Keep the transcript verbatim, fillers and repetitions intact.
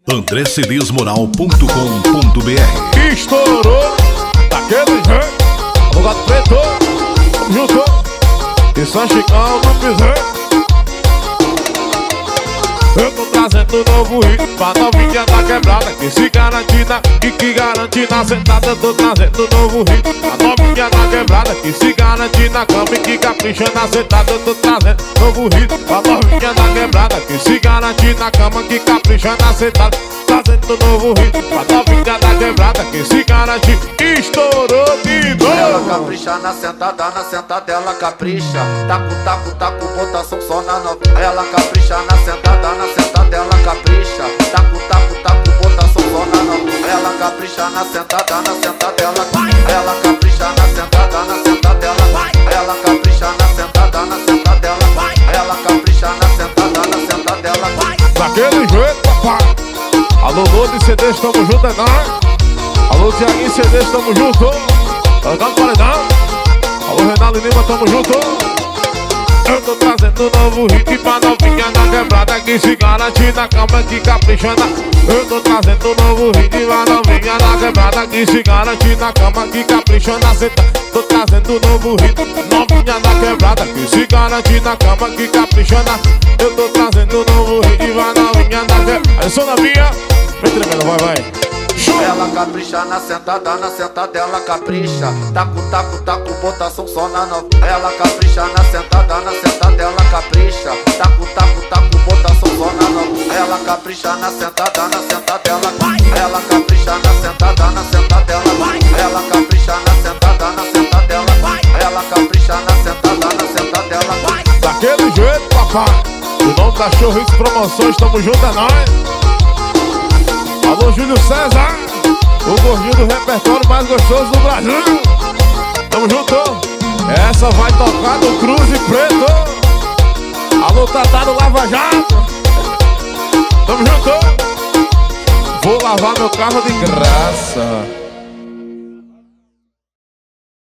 andré cedês moral ponto com ponto br. Estourou daquele jeito, Advogado Preto, tamo junto. E São Chicão do Piseiro. Eu tô trazendo um novo hit pra novinha da quebrada, que se garante na, e que garante na sentada. Eu tô trazendo um novo hit pra novinha da quebrada, que se garante na cama e que capricha na sentada. Eu tô trazendo um novo hit pra novinha da quebrada, que se garante na cama, que capricha na sentada. Trazendo um novo hit pra novinha da quebrada, que se garante. Estourou de novo. Ela capricha na sentada, na sentada ela capricha. Taco, taco, taco, botação só na novinha. Ela capricha na sentada, na sentada ela capricha. Taco, taco, taco, botação só na novinha. Ela capricha na sentada, na sentada ela capricha. Ela capricha na sentada, na sentada ela capricha. Ela capricha na sentada, na sentada ela capricha. Ela capricha na sentada, na sentada ela capricha. Daquele jeito, papai. Alô, Lodi C Ds, tamo junto, é nóis. Alô, Tiaguinho C Ds, tamo junto. Colocando paredão. Alô, Renaldo Lima, tamo junto. Eu tô trazendo um novo hit pra novinha da quebrada, que se garante na cama, que capricha na. Eu tô trazendo um novo hit pra novinha da quebrada, que se garante na cama, que capricha na senta. Tô trazendo um novo hit, novinha da quebrada, que se garante na cama, que capricha na. Eu tô trazendo um novo hit pra novinha da quebrada. Eu sou novinha, vem tremendo, vai, vai. Ela capricha na sentada, na sentada ela capricha. Taco, taco, taco, botação só na novinha. Ela capricha na sentada, na sentada ela capricha. Taco, taco, taco, botação só na novinha. Ela capricha na sentada, na sentada ela capricha. Ela capricha na sentada, na sentada ela capricha. Ela capricha na sentada, na sentada ela capricha. Ela capricha na sentada, na sentada ela capricha. Daquele jeito, papai. O nome da Showhits Promoções, tamo junto, é nóis. Alô, Júlio César, o gordinho do repertório mais gostoso do Brasil. Tamo junto. Essa vai tocar no Cruz e Preto. Alô, Tatá do Lava Jato. Tamo junto. Vou lavar meu carro de graça.